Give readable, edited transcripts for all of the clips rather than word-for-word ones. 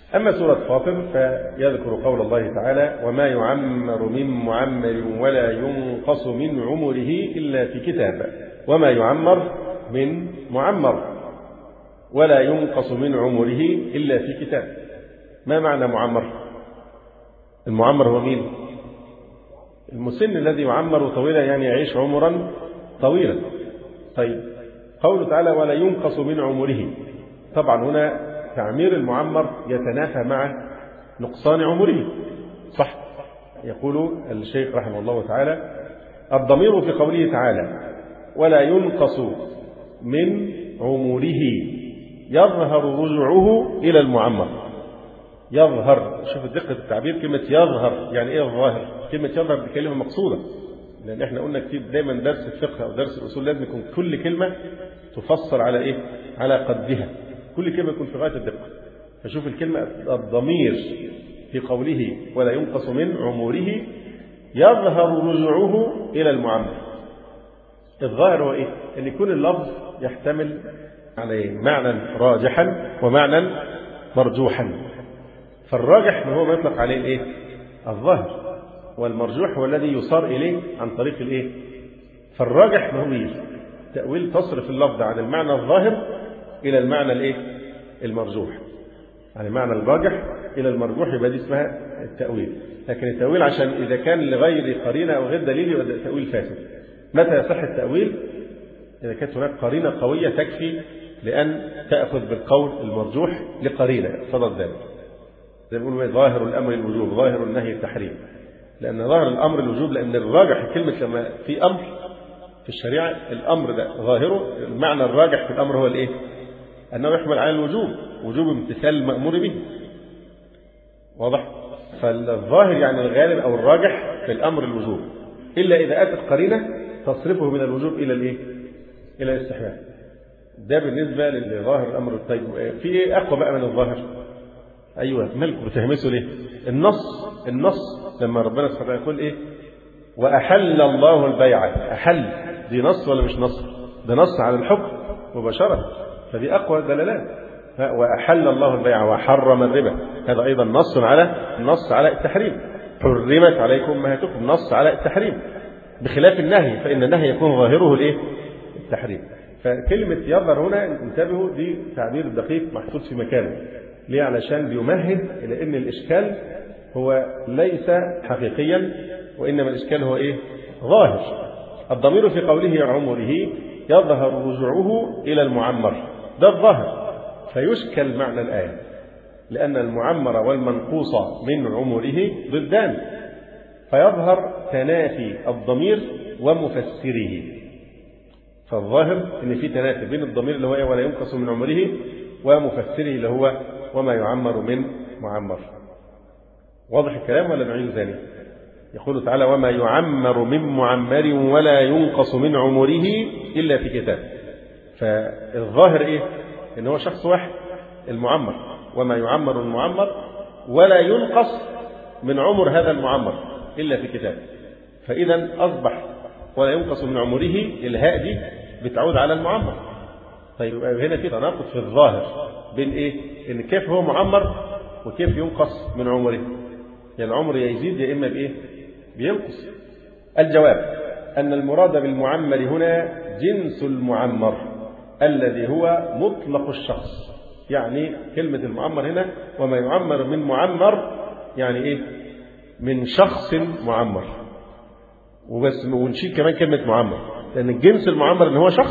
أما سورة فاطر فيذكر قول الله تعالى: وما يعمر من معمر ولا ينقص من عمره إلا في كتاب. وما يعمر من معمر ولا ينقص من عمره إلا في كتاب. ما معنى معمر؟ المعمر هو مين؟ المسن الذي يعمر طويلا، يعني يعيش عمرا طويلا. طيب، قوله تعالى: ولا ينقص من عمره، طبعا هنا تعمير المعمر يتنافى مع نقصان عمره، صح؟ يقول الشيخ رحمه الله تعالى: الضمير في قوله تعالى ولا ينقص من عمره يظهر رجوعه إلى المعمر. يظهر، شوف دقة التعبير، كلمة يظهر يعني إيه الظاهر؟ كلمة يظهر دي كلمة مقصودة، لأن إحنا قلنا كتير دايما درس الفقه أو درس الأصول لازم يكون كل كلمة تفسر على إيه؟ على قدها، كل كلمة يكون في غاية الدقة. فشوف الكلمة الضمير في قوله ولا ينقص من عمره يظهر رجوعه إلى المعمر. الظاهر هو إيه؟ أن يكون اللفظ يحتمل على معنى راجحا ومعنى مرجوحا. فالراجح هو ما يطلق عليه الإيه؟ الظاهر، والمرجوح هو الذي يصار إليه عن طريق الإيه؟ فالراجح مهويل تأويل تصرف اللفظ عن المعنى الظاهر إلى المعنى الإيه؟ المرجوح، عن المعنى الراجح إلى المرجوح، يبقى دي اسمها التأويل. لكن التأويل عشان إذا كان لغير قرينة أو غير دليل يبقى التأويل فاسد. متى يصح التأويل؟ إذا كانت هناك قرينة قوية تكفي لأن تأخذ بالقول المرجوح لقرينة اقتضت ذلك. زي ما بيقولوا ظاهر الأمر الوجوب، ظاهر النهي التحريم. لأن ظاهر الأمر الوجوب، لأن الراجح كلمة لما في أمر في الشريعة الأمر ده ظاهره، المعنى الراجح في الأمر هو الإيه؟ أنه يحمل على الوجوب، وجوب امتثال المأمور به. واضح؟ فالظاهر يعني الغالب أو الراجح في الأمر الوجوب، إلا إذا أتت قرينة تصرفه من الوجوب إلى الإيه؟ إلى الاستحباب. ده بالنسبة للظاهر الأمر. طيب في إيه أقوى بقى من الظاهر؟ أيوة، مالكم بتهمسوا ليه؟ النص لما ربنا سبحانه وتعالى يقول إيه؟ وأحل الله البيع. أحل دي نص ولا مش نص؟ ده نص على الحكم مباشرة، فدي أقوى دلالات. وأحل الله البيع وحرم الربا، هذا أيضا نص على التحريم. حرمت عليكم أمهاتكم، نص على التحريم، بخلاف النهي، فإن النهي يكون ظاهره الإيه؟ التحريم. فكلمة يظهر هنا انتبهوا، دي تعبير دقيق محطوط في مكانه. ليه؟ علشان بيمهد إلى أن الإشكال هو ليس حقيقيا، وإنما الإشكال هو إيه؟ ظاهر. الضمير في قوله عمره يظهر رجوعه إلى المعمر، ده الظاهر، فيشكل معنى الآية، لأن المعمر والمنقوص من عمره ضدان، فيظهر تنافي الضمير ومفسره. فالظاهر ان في تنافي بين الضمير اللي هو ولا ينقص من عمره ومفسره اللي هو وما يعمر من معمر. واضح الكلام ولا نعيد ثاني؟ يقول تعالى وما يعمر من معمر ولا ينقص من عمره إلا في كتاب. فالظاهر إيه؟ إن هو شخص واحد المعمر، وما يعمر المعمر ولا ينقص من عمر هذا المعمر إلا في كتاب. فإذا أصبح ولا ينقص من عمره، الهاء دي بتعود على المعمر. طيب هنا في تناقض في الظاهر بين إيه؟ إن كيف هو معمر وكيف ينقص من عمره. يعني العمر يزيد يا إما بإيه؟ بينقص. الجواب أن المراد بالمعمر هنا جنس المعمر الذي هو مطلق الشخص. يعني كلمة المعمر هنا وما يعمر من معمر يعني إيه؟ من شخص معمر وبس، ونشيل كمان كلمة معمر، لأن الجنس المعمر إن هو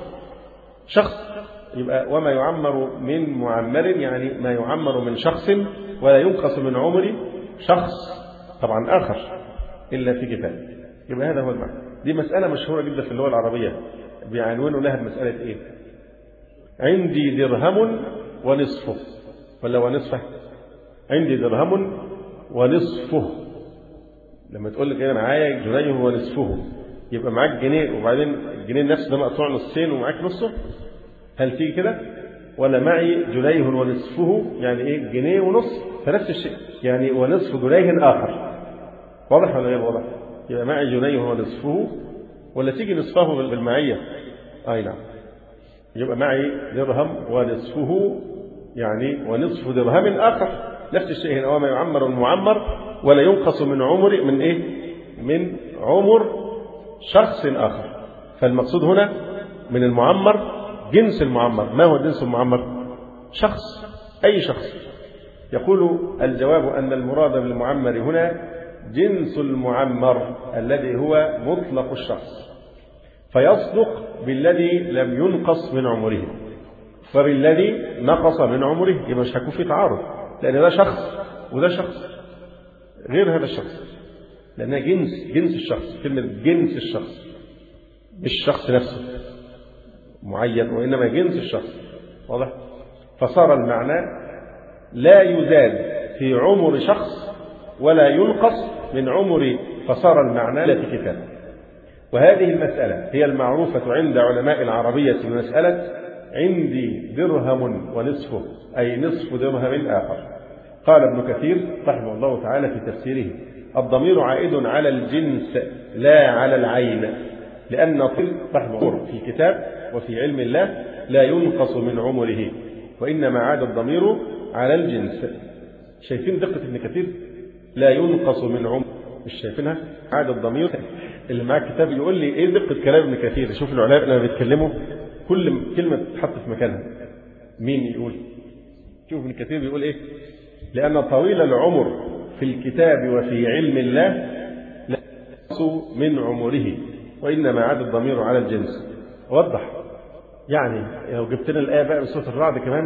شخص. يبقى وما يعمر من معمر يعني ما يعمر من شخص ولا ينقص من عمر شخص طبعا آخر إلا في كتاب. يبقى هذا هو المعنى. دي مسألة مشهورة جدا في اللغة العربية، بيعنونوا لها بمسألة إيه؟ عندي درهم ونصفه ولا ونصفه؟ عندي درهم ونصفه. لما تقول لك أنا معايا جنيه ونصفه، يبقى معاك جنيه وبعدين الجنيه نفسه ده مقطوع نصين ومعاك نصه. هل تيجي كده؟ ولا معي جنيه ونصفه يعني إيه؟ جنيه ونصف، فنفس الشيء يعني ونصف جنيه آخر. واضح ولا غير واضح؟ يبقى معي جنيه ونصفه، ولا تيجي نصفه بالمعية؟ أي نعم. يبقى معي درهم ونصفه يعني ونصف درهم آخر، نفس الشيء هنا، وما يعمر المعمر ولا ينقص من عمر من إيه؟ من عمر شخص آخر. فالمقصود هنا من المعمر جنس المعمر. ما هو جنس المعمر؟ شخص، أي شخص. يقول الجواب أن المراد بالمعمر هنا جنس المعمر الذي هو مطلق الشخص، فيصدق بالذي لم ينقص من عمره، فبالذي نقص من عمره يبقى مش هيكون في تعارض، لأن ده شخص وده شخص غير هذا الشخص، لأنها جنس الشخص. كلمة جنس الشخص مش الشخص نفسه معين، وإنما جنس الشخص. واضح؟ فصار المعنى لا يزاد في عمر شخص ولا ينقص من عمر، فصار المعنى لا في كتاب. وهذه المسألة هي المعروفة عند علماء العربية بمسألة عندي درهم ونصفه، أي نصف درهم آخر. قال ابن كثير رحمه الله تعالى في تفسيره: الضمير عائد على الجنس لا على العين، لأن رحمه الله في الكتاب وفي علم الله لا ينقص من عمره، وإنما عاد الضمير على الجنس. شايفين دقة ابن كثير؟ لا ينقص من عمره، مش شايفينها؟ عاد الضمير. اللي معاه الكتاب يقول لي ايه دقة كلام ابن كثير. شوف العلماء لما بيتكلموا كل كلمة تتحط في مكانها. مين يقول؟ شوف ابن كثير بيقول ايه: لأن طويل العمر في الكتاب وفي علم الله لا ينقص من عمره، وإنما عاد الضمير على الجنس. وضح يعني لو جبت لنا الآية بقى بسورة الرعد كمان،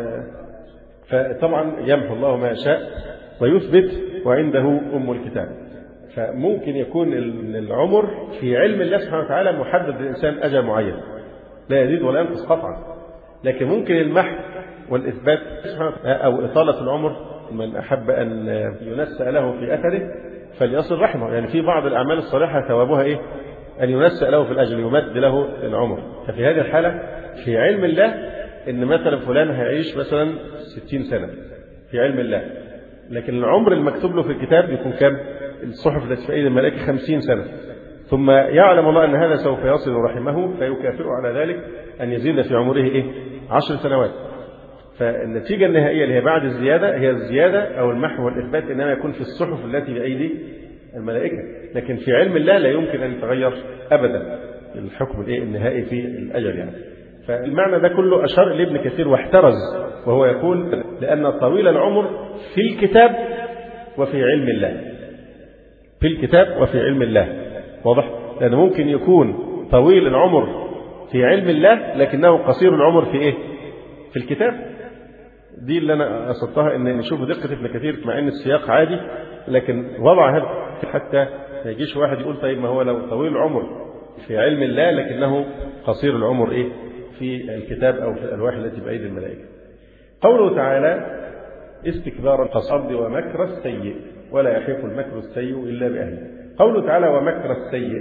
فطبعا يمحو الله ما يشاء ويثبت وعنده أم الكتاب. فممكن يكون العمر في علم الله سبحانه وتعالى محدد للإنسان أجل معين لا يزيد ولا ينقص قطعا، لكن ممكن المحو والإثبات أو إطالة العمر. من أحب أن ينسأ له في أثره فليصل رحمه، يعني في بعض الأعمال الصالحة ثوابها إيه؟ أن ينسأ له في الأجل، يمد له العمر. ففي هذه الحالة في علم الله إن مثلا فلان هيعيش مثلا 60 سنة في علم الله، لكن العمر المكتوب له في الكتاب يكون كم؟ الصحف التي في أيدي الملائكة 50 سنة. ثم يعلم الله أن هذا سوف يصل رحمه فيكافئ على ذلك أن يزيد في عمره إيه؟ 10 سنوات. فالنتيجة النهائية اللي هي بعد الزيادة هي الزيادة أو المحو والإثبات، إنما يكون في الصحف التي بأيدي الملائكة. لكن في علم الله لا يمكن أن يتغير أبدا الحكم النهائي في الأجل يعني. فالمعنى ده كله أشار إليه ابن كثير واحترز، وهو يقول: لأن طويل العمر في الكتاب وفي علم الله، في الكتاب وفي علم الله. واضح؟ لأن ممكن يكون طويل العمر في علم الله لكنه قصير العمر في إيه؟ في الكتاب. دي اللي أنا قصدتها، إن نشوف دقة ابن كثير مع إن السياق عادي، لكن وضع هذا حتى ما يجيش واحد يقول طيب ما هو لو طويل العمر في علم الله لكنه قصير العمر إيه؟ في الكتاب أو في الألواح التي بأيدي الملائكة. قوله تعالى: استكبارا في الأرض ومكر السيء ولا يحيق المكر السيء إلا بأهله. قوله تعالى ومكر السيء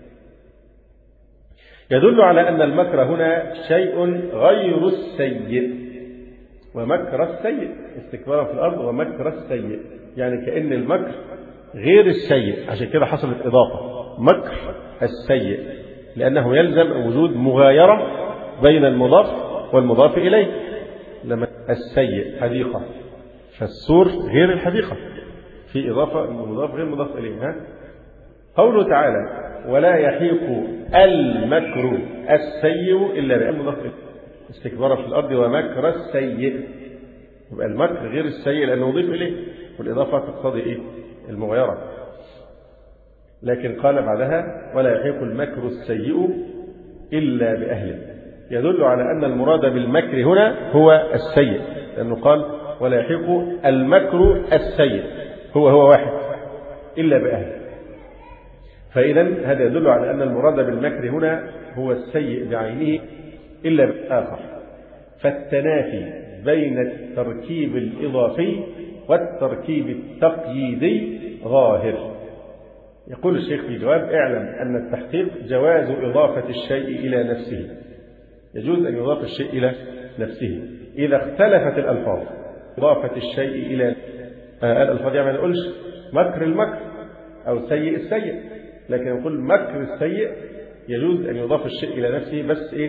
يدل على أن المكر هنا شيء غير السيء. ومكر السيء، استكبارا في الأرض ومكر السيء، يعني كأن المكر غير السيء، عشان كده حصلت إضافة مكر السيء، لأنه يلزم وجود مغايرة بين المضاف والمضاف إليه. لما السيء حديقة، فالسور غير الحديقة، في إضافة المضاف غير مضاف إليه. قوله تعالى ولا يحيق المكر السيء إلا بالمضاف إليه، استكبارا في الأرض ومكر السيء، يبقى المكر غير السيء لأنه يضيف إليه، والإضافة تقتضي إيه؟ المغايرة. لكن قال بعدها ولا يحيق المكر السيء إلا بأهله، يدل على أن المراد بالمكر هنا هو السيء، لأنه قال ولا يحيق المكر السيء، هو واحد إلا بأهله. فإذا هذا يدل على أن المراد بالمكر هنا هو السيء بعينه إلا بالآخر. فالتنافي بين التركيب الإضافي والتركيب التقييدي ظاهر. يقول الشيخ في جواب: اعلم أن التحقيق جواز إضافة الشيء إلى نفسه، يجوز أن يضاف الشيء إلى نفسه إذا اختلفت الألفاظ. إضافة الشيء إلى الألفاظ يعني ما نقولش مكر المكر أو سيء السيء، لكن نقول مكر السيء. يجوز أن يضاف الشيء إلى نفسه، بس إيه؟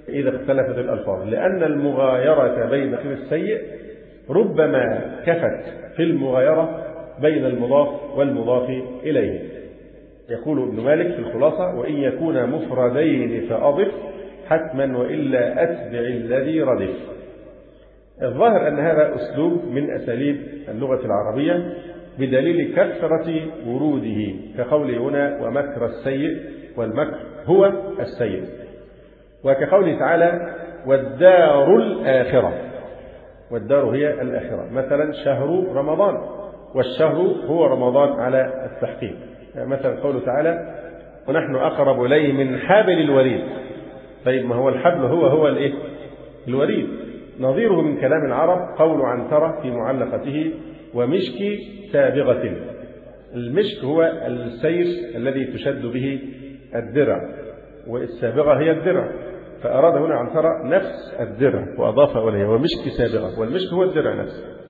إذا اختلفت الألفاظ، لأن المغايرة بين السيء ربما كفت في المغايرة بين المضاف والمضاف إليه. يقول ابن مالك في الخلاصة: وإن يكون مفردين فأضف حتما وإلا أتبع الذي ردف. الظاهر أن هذا أسلوب من أساليب اللغة العربية بدليل كثرة وروده، كقوله هنا: ومكر السيء، والمكر هو السيء. وكقوله تعالى: والدار الآخرة، والدار هي الآخرة، مثلا شهر رمضان، والشهر هو رمضان على التحقيق. مثلا قوله تعالى: ونحن أقرب إليه من حبل الوريد. طيب ما هو الحبل هو الإيه؟ الوريد. نظيره من كلام العرب قول عنترة في معلقته: ومشك سابغة. المشك هو السيف الذي تشد به الدرع، والسابغة هي الدرع، فأراد هنا عنترة نفس الدرع وأضاف إليه ومشك سابغة، والمشك هو الدرع نفسه.